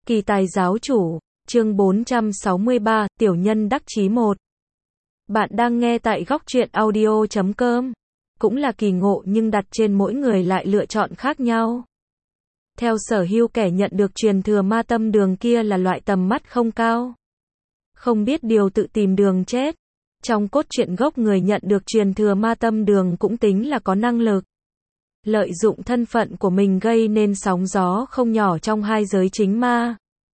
Kỳ tài giáo chủ, chương 463, tiểu nhân đắc chí 1. Bạn đang nghe tại góc truyện audio.com. Cũng là kỳ ngộ nhưng đặt trên mỗi người lại lựa chọn khác nhau. Theo Sở Hưu, kẻ nhận được truyền thừa ma tâm đường kia là loại tầm mắt không cao. Không biết điều, tự tìm đường chết. Trong cốt truyện gốc, người nhận được truyền thừa ma tâm đường cũng tính là có năng lực. Lợi dụng thân phận của mình gây nên sóng gió không nhỏ trong hai giới chính ma.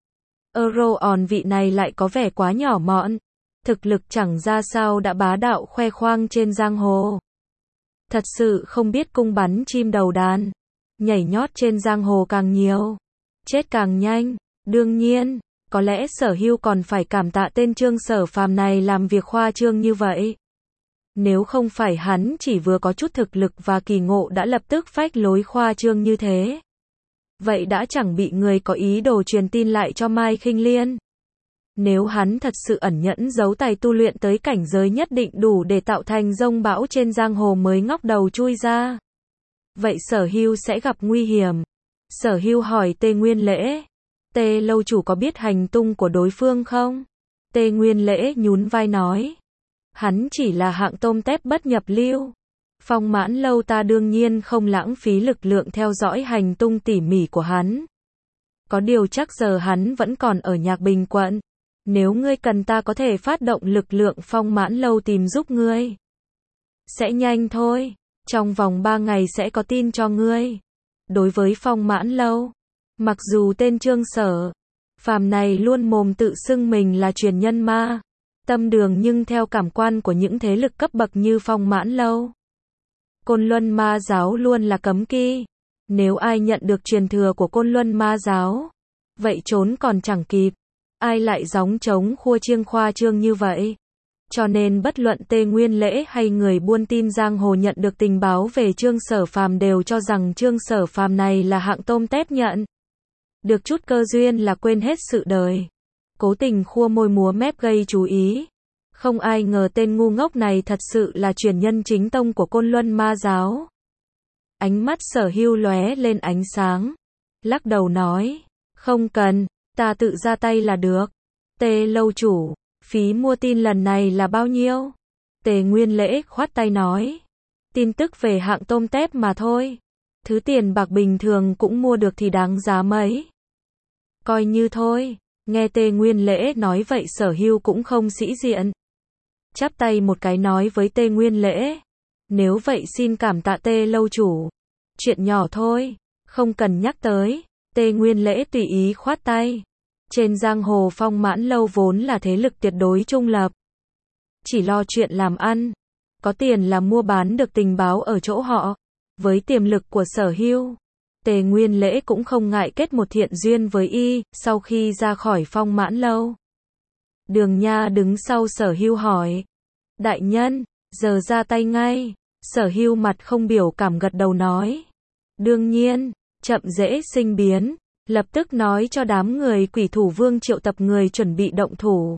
Euroon vị này lại có vẻ quá nhỏ mọn. Thực lực chẳng ra sao đã bá đạo khoe khoang trên giang hồ. Thật sự không biết cung bắn chim đầu đàn. Nhảy nhót trên giang hồ càng nhiều, chết càng nhanh. Đương nhiên, có lẽ Sở Hưu còn phải cảm tạ tên Trương Sở Phàm này làm việc khoa trương như vậy. Nếu không phải hắn chỉ vừa có chút thực lực và kỳ ngộ đã lập tức phách lối khoa trương như thế, vậy đã chẳng bị người có ý đồ truyền tin lại cho Mai Khinh Liên. Nếu hắn thật sự ẩn nhẫn giấu tài tu luyện tới cảnh giới nhất định đủ để tạo thành dông bão trên giang hồ mới ngóc đầu chui ra, vậy Sở Hưu sẽ gặp nguy hiểm. Sở Hưu hỏi Tê Nguyên Lễ, Tê lâu chủ có biết hành tung của đối phương không? Tê Nguyên Lễ nhún vai nói, hắn chỉ là hạng tôm tép bất nhập lưu. Phong Mãn Lâu ta đương nhiên không lãng phí lực lượng theo dõi hành tung tỉ mỉ của hắn. Có điều chắc giờ hắn vẫn còn ở Nhạc Bình quận. Nếu ngươi cần, ta có thể phát động lực lượng Phong Mãn Lâu tìm giúp ngươi. Sẽ nhanh thôi, trong vòng 3 ngày sẽ có tin cho ngươi. Đối với Phong Mãn Lâu, mặc dù tên Trương Sở Phàm này luôn mồm tự xưng mình là truyền nhân ma tâm đường, nhưng theo cảm quan của những thế lực cấp bậc như Phong Mãn Lâu, Côn Luân Ma Giáo luôn là cấm kỵ. Nếu ai nhận được truyền thừa của Côn Luân Ma Giáo, vậy trốn còn chẳng kịp. Ai lại gióng trống khua chiêng khoa trương như vậy? Cho nên bất luận Tê Nguyên Lễ hay người buôn tin giang hồ nhận được tình báo về Trương Sở Phàm đều cho rằng Trương Sở Phàm này là hạng tôm tép nhận được chút cơ duyên là quên hết sự đời, cố tình khua môi múa mép gây chú ý. Không ai ngờ tên ngu ngốc này thật sự là truyền nhân chính tông của Côn Luân Ma Giáo. Ánh mắt Sở Hưu lóe lên ánh sáng, lắc đầu nói, không cần, ta tự ra tay là được. Tê lâu chủ, phí mua tin lần này là bao nhiêu? Tề Nguyên Lễ khoát tay nói, tin tức về hạng tôm tép mà thôi. Thứ tiền bạc bình thường cũng mua được thì đáng giá mấy. Coi như thôi. Nghe Tê Nguyên Lễ nói vậy, Sở Hưu cũng không sĩ diện, chắp tay một cái nói với Tê Nguyên Lễ, nếu vậy xin cảm tạ Tê lâu chủ. Chuyện nhỏ thôi, không cần nhắc tới. Tê Nguyên Lễ tùy ý khoát tay. Trên giang hồ, Phong Mãn Lâu vốn là thế lực tuyệt đối trung lập, chỉ lo chuyện làm ăn, có tiền là mua bán được tình báo ở chỗ họ. Với tiềm lực của Sở Hưu, Tề Nguyên Lễ cũng không ngại kết một thiện duyên với y. Sau khi ra khỏi Phong Mãn Lâu, Đường Nha đứng sau Sở Hưu hỏi, đại nhân, giờ ra tay ngay? Sở Hưu mặt không biểu cảm gật đầu nói, đương nhiên, chậm dễ sinh biến. Lập tức nói cho đám người Quỷ Thủ Vương triệu tập người chuẩn bị động thủ,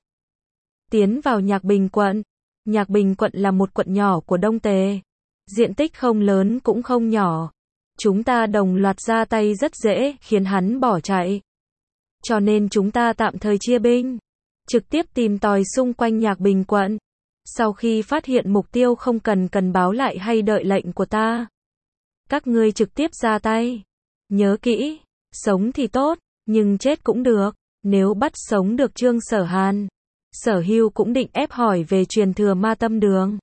tiến vào Nhạc Bình quận. Nhạc Bình quận là một quận nhỏ của Đông Tề, diện tích không lớn cũng không nhỏ. Chúng ta đồng loạt ra tay rất dễ khiến hắn bỏ chạy, cho nên chúng ta tạm thời chia binh, trực tiếp tìm tòi xung quanh Nhạc Bình quận. Sau khi phát hiện mục tiêu, không cần báo lại hay đợi lệnh của ta, các ngươi trực tiếp ra tay. Nhớ kỹ, sống thì tốt, nhưng chết cũng được. Nếu bắt sống được Trương Sở Hàn, Sở Hưu cũng định ép hỏi về truyền thừa ma tâm đường.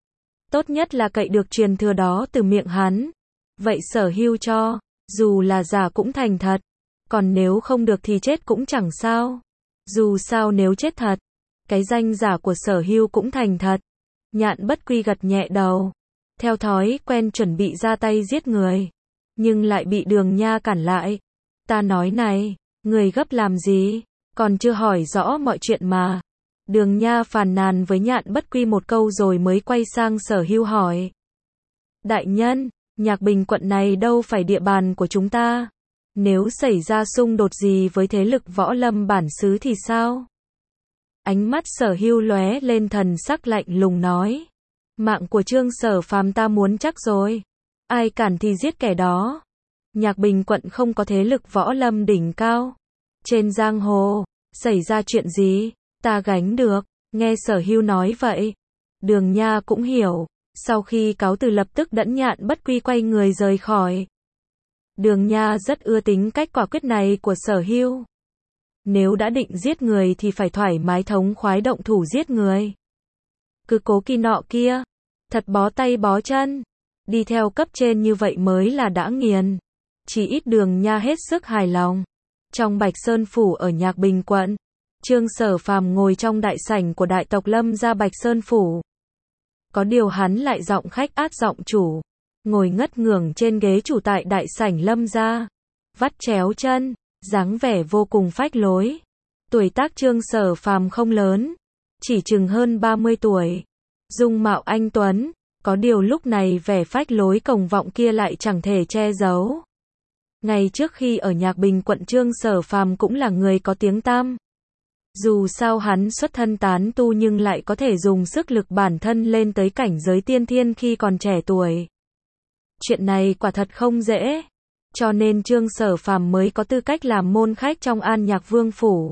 Tốt nhất là cậy được truyền thừa đó từ miệng hắn. Vậy Sở Hưu cho, dù là giả cũng thành thật. Còn nếu không được thì chết cũng chẳng sao. Dù sao nếu chết thật, cái danh giả của Sở Hưu cũng thành thật. Nhạn Bất Quy gật nhẹ đầu, theo thói quen chuẩn bị ra tay giết người, nhưng lại bị Đường Nha cản lại. Ta nói này, người gấp làm gì? Còn chưa hỏi rõ mọi chuyện mà. Đường Nha phàn nàn với Nhạn Bất Quy một câu rồi mới quay sang Sở Hưu hỏi, đại nhân, Nhạc Bình quận này đâu phải địa bàn của chúng ta. Nếu xảy ra xung đột gì với thế lực võ lâm bản xứ thì sao? Ánh mắt Sở Hưu lóe lên thần sắc lạnh lùng nói, mạng của Trương Sở Phàm ta muốn chắc rồi. Ai cản thì giết kẻ đó. Nhạc Bình quận không có thế lực võ lâm đỉnh cao, Trên giang hồ, xảy ra chuyện gì, ta gánh được. Nghe Sở Hưu nói vậy, Đường Nha cũng hiểu, sau khi cáo từ lập tức đẫn nhạn bất quy quay người rời khỏi. Đường Nha rất ưa tính cách quả quyết này của Sở Hưu. Nếu đã định giết người thì phải thoải mái thống khoái động thủ giết người. Cứ cố kỳ nọ kia, thật bó tay bó chân. Đi theo cấp trên như vậy mới là đã nghiền. Chỉ ít Đường Nha hết sức hài lòng. Trong Bạch Sơn Phủ ở Nhạc Bình quận, Trương Sở Phàm ngồi trong đại sảnh của đại tộc Lâm gia Bạch Sơn Phủ. Có điều hắn lại giọng khách át giọng chủ, ngồi ngất ngưởng trên ghế chủ tại đại sảnh Lâm gia, vắt chéo chân, dáng vẻ vô cùng phách lối. Tuổi tác Trương Sở Phàm không lớn, chỉ chừng hơn 30 tuổi. Dung mạo anh tuấn, có điều lúc này vẻ phách lối cồng vọng kia lại chẳng thể che giấu. Ngày trước khi ở Nhạc Bình quận Trương Sở Phàm cũng là người có tiếng tăm. Dù sao hắn xuất thân tán tu nhưng lại có thể dùng sức lực bản thân lên tới cảnh giới tiên thiên khi còn trẻ tuổi. Chuyện này quả thật không dễ, cho nên Trương Sở Phàm mới có tư cách làm môn khách trong An Nhạc Vương phủ.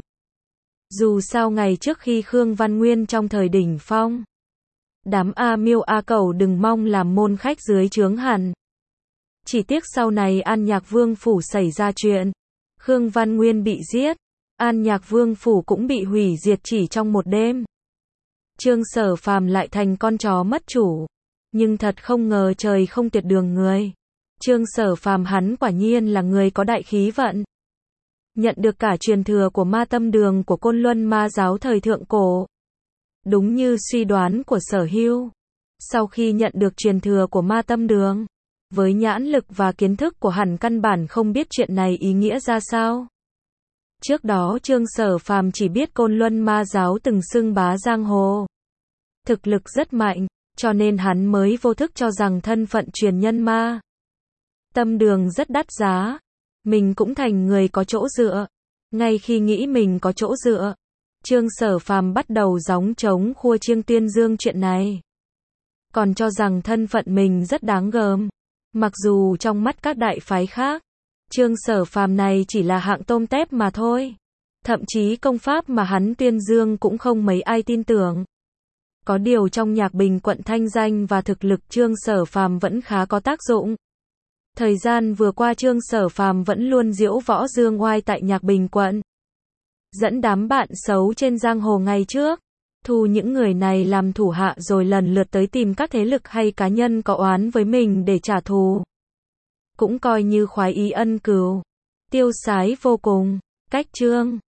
Dù sao ngày trước khi Khương Văn Nguyên trong thời đỉnh phong, đám A Miêu A Cẩu đừng mong làm môn khách dưới trướng hẳn. Chỉ tiếc sau này An Nhạc Vương phủ xảy ra chuyện, Khương Văn Nguyên bị giết, An Nhạc Vương phủ cũng bị hủy diệt chỉ trong một đêm. Trương Sở Phàm lại thành con chó mất chủ, nhưng thật không ngờ trời không tuyệt đường người. Trương Sở Phàm hắn quả nhiên là người có đại khí vận. Nhận được cả truyền thừa của Ma Tâm Đường của Côn Luân Ma giáo thời thượng cổ. Đúng như suy đoán của Sở Hưu, sau khi nhận được truyền thừa của Ma Tâm Đường, với nhãn lực và kiến thức của hắn căn bản không biết chuyện này ý nghĩa ra sao. Trước đó Trương Sở Phàm chỉ biết Côn Luân Ma giáo từng xưng bá giang hồ, thực lực rất mạnh, cho nên hắn mới vô thức cho rằng thân phận truyền nhân Ma Tâm Đường rất đắt giá. Mình cũng thành người có chỗ dựa. Ngay khi nghĩ mình có chỗ dựa, Trương Sở Phàm bắt đầu gióng trống khua chiêng tuyên dương chuyện này. Còn cho rằng thân phận mình rất đáng gờm. Mặc dù trong mắt các đại phái khác, Trương Sở Phàm này chỉ là hạng tôm tép mà thôi. Thậm chí công pháp mà hắn tuyên dương cũng không mấy ai tin tưởng. Có điều trong Nhạc Bình quận thanh danh và thực lực Trương Sở Phàm vẫn khá có tác dụng. Thời gian vừa qua Trương Sở Phàm vẫn luôn diễu võ dương oai tại Nhạc Bình quận. Dẫn đám bạn xấu trên giang hồ ngày trước, thu những người này làm thủ hạ rồi lần lượt tới tìm các thế lực hay cá nhân có oán với mình để trả thù. Cũng coi như khoái ý ân cừu. Tiêu sái vô cùng. Cách Trương